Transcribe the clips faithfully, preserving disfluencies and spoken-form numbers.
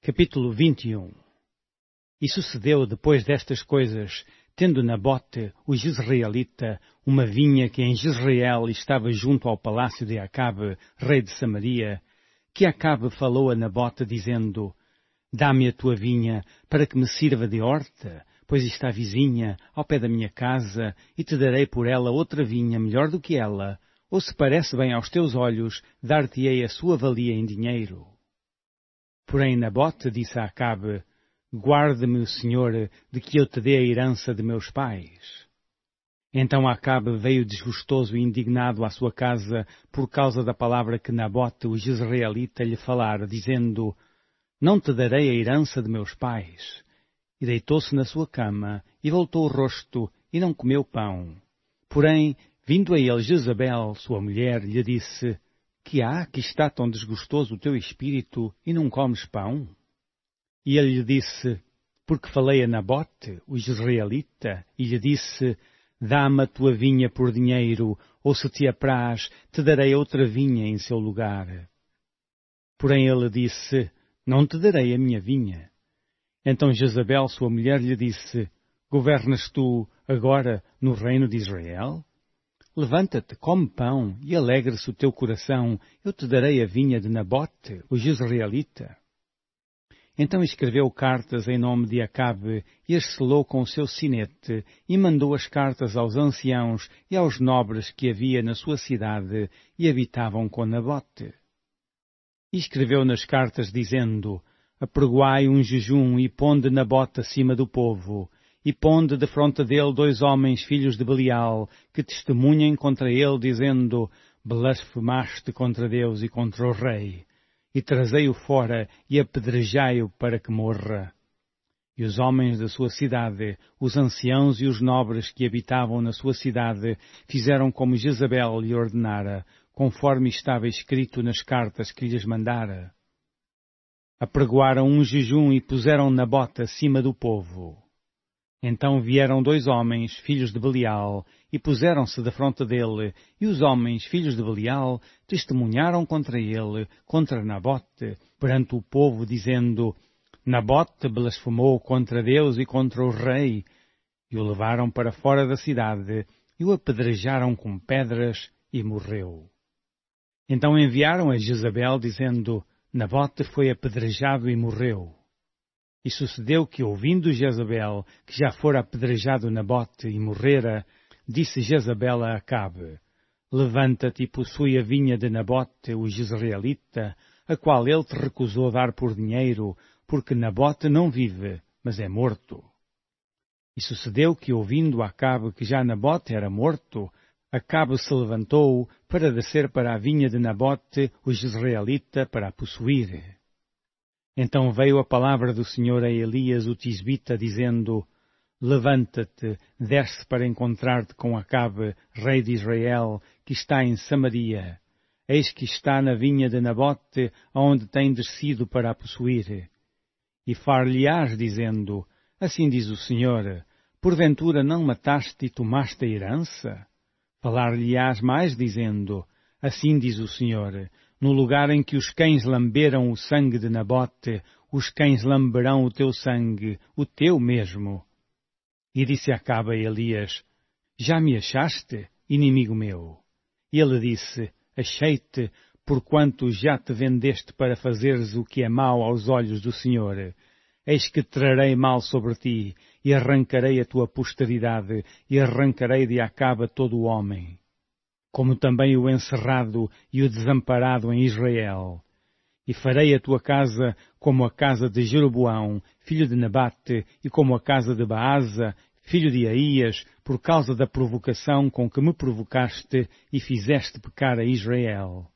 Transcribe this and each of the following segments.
Capítulo vinte e um. E sucedeu depois destas coisas, tendo Nabote, o jezreelita, uma vinha que em Jezreel estava junto ao palácio de Acabe, rei de Samaria, que Acabe falou a Nabote, dizendo: Dá-me a tua vinha, para que me sirva de horta, pois está vizinha, ao pé da minha casa, e te darei por ela outra vinha melhor do que ela, ou se parece bem aos teus olhos, dar-te-ei a sua valia em dinheiro. Porém Nabote disse a Acabe: Guarde-me o Senhor de que eu te dê a herança de meus pais. Então Acabe veio desgostoso e indignado à sua casa por causa da palavra que Nabote, o jezreelita, lhe falara, dizendo: Não te darei a herança de meus pais. E deitou-se na sua cama, e voltou o rosto, e não comeu pão. Porém, vindo a ele Jezabel, sua mulher, lhe disse: Que há que está tão desgostoso o teu espírito, e não comes pão? E ele lhe disse: Porque falei a Nabote, o jezreelita, e lhe disse: Dá-me a tua vinha por dinheiro, ou se te apraz, te darei outra vinha em seu lugar. Porém ele disse: Não te darei a minha vinha. Então Jezabel, sua mulher, lhe disse: Governas tu agora no reino de Israel? Levanta-te, come pão, e alegre-se o teu coração, eu te darei a vinha de Nabote, o jezreelita. Então escreveu cartas em nome de Acabe, e as selou com o seu sinete, e mandou as cartas aos anciãos e aos nobres que havia na sua cidade, e habitavam com Nabote. E escreveu nas cartas, dizendo: Apregoai um jejum, e ponde Nabote acima do povo, e ponde defronte dele dois homens filhos de Belial, que testemunhem contra ele, dizendo: Blasfemaste contra Deus e contra o rei. E trazei-o fora, e apedrejai-o para que morra. E os homens da sua cidade, os anciãos e os nobres que habitavam na sua cidade, fizeram como Jezabel lhe ordenara, conforme estava escrito nas cartas que lhes mandara. Apregoaram um jejum e puseram Nabote acima do povo. Então vieram dois homens, filhos de Belial, e puseram-se defronte dele, e os homens, filhos de Belial, testemunharam contra ele, contra Nabote, perante o povo, dizendo: Nabote blasfemou contra Deus e contra o rei. E o levaram para fora da cidade, e o apedrejaram com pedras, e morreu. Então enviaram a Jezabel, dizendo: Nabote foi apedrejado e morreu. E sucedeu que, ouvindo Jezabel, que já fora apedrejado Nabote e morrera, disse Jezabel a Acabe: Levanta-te e possui a vinha de Nabote, o jezreelita, a qual ele te recusou dar por dinheiro, porque Nabote não vive, mas é morto. E sucedeu que, ouvindo Acabe que já Nabote era morto, Acabe se levantou para descer para a vinha de Nabote, o jezreelita, para a possuir. Então veio a palavra do Senhor a Elias, o tisbita, dizendo: Levanta-te, desce para encontrar-te com Acabe, rei de Israel, que está em Samaria. Eis que está na vinha de Nabote, aonde tem descido para a possuir. E far-lhe-ás, dizendo: Assim diz o Senhor, porventura não mataste e tomaste a herança? Falar-lhe-ás mais, dizendo: Assim diz o Senhor, no lugar em que os cães lamberam o sangue de Nabote, os cães lamberão o teu sangue, o teu mesmo. E disse Acabe a Elias: Já me achaste, inimigo meu? E ele disse: Achei-te, porquanto já te vendeste para fazeres o que é mau aos olhos do Senhor. Eis que trarei mal sobre ti, e arrancarei a tua posteridade, e arrancarei de Acabe todo o homem, como também o encerrado e o desamparado em Israel. E farei a tua casa como a casa de Jeroboão, filho de Nebate, e como a casa de Baasa, filho de Aías, por causa da provocação com que me provocaste e fizeste pecar a Israel.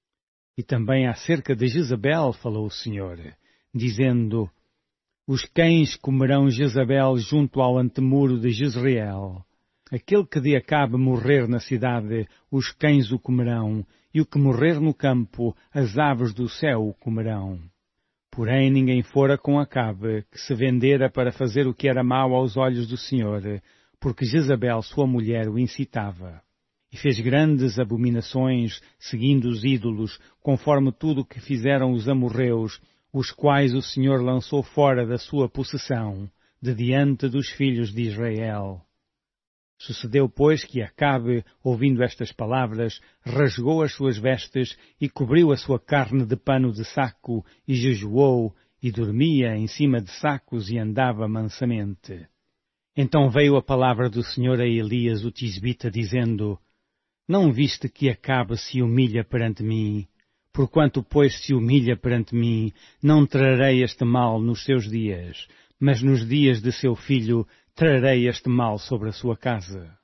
E também acerca de Jezabel falou o Senhor, dizendo: Os cães comerão Jezabel junto ao antemuro de Jezreel. Aquele que de Acabe morrer na cidade, os cães o comerão, e o que morrer no campo, as aves do céu o comerão. Porém ninguém fora com Acabe, que se vendera para fazer o que era mau aos olhos do Senhor, porque Jezabel, sua mulher, o incitava. E fez grandes abominações, seguindo os ídolos, conforme tudo o que fizeram os amorreus, os quais o Senhor lançou fora da sua possessão, de diante dos filhos de Israel. Sucedeu, pois, que Acabe, ouvindo estas palavras, rasgou as suas vestes e cobriu a sua carne de pano de saco, e jejuou, e dormia em cima de sacos e andava mansamente. Então veio a palavra do Senhor a Elias o tisbita, dizendo: Não viste que Acabe se humilha perante mim? Porquanto, pois, se humilha perante mim, não trarei este mal nos seus dias, mas nos dias de seu filho trarei este mal sobre a sua casa.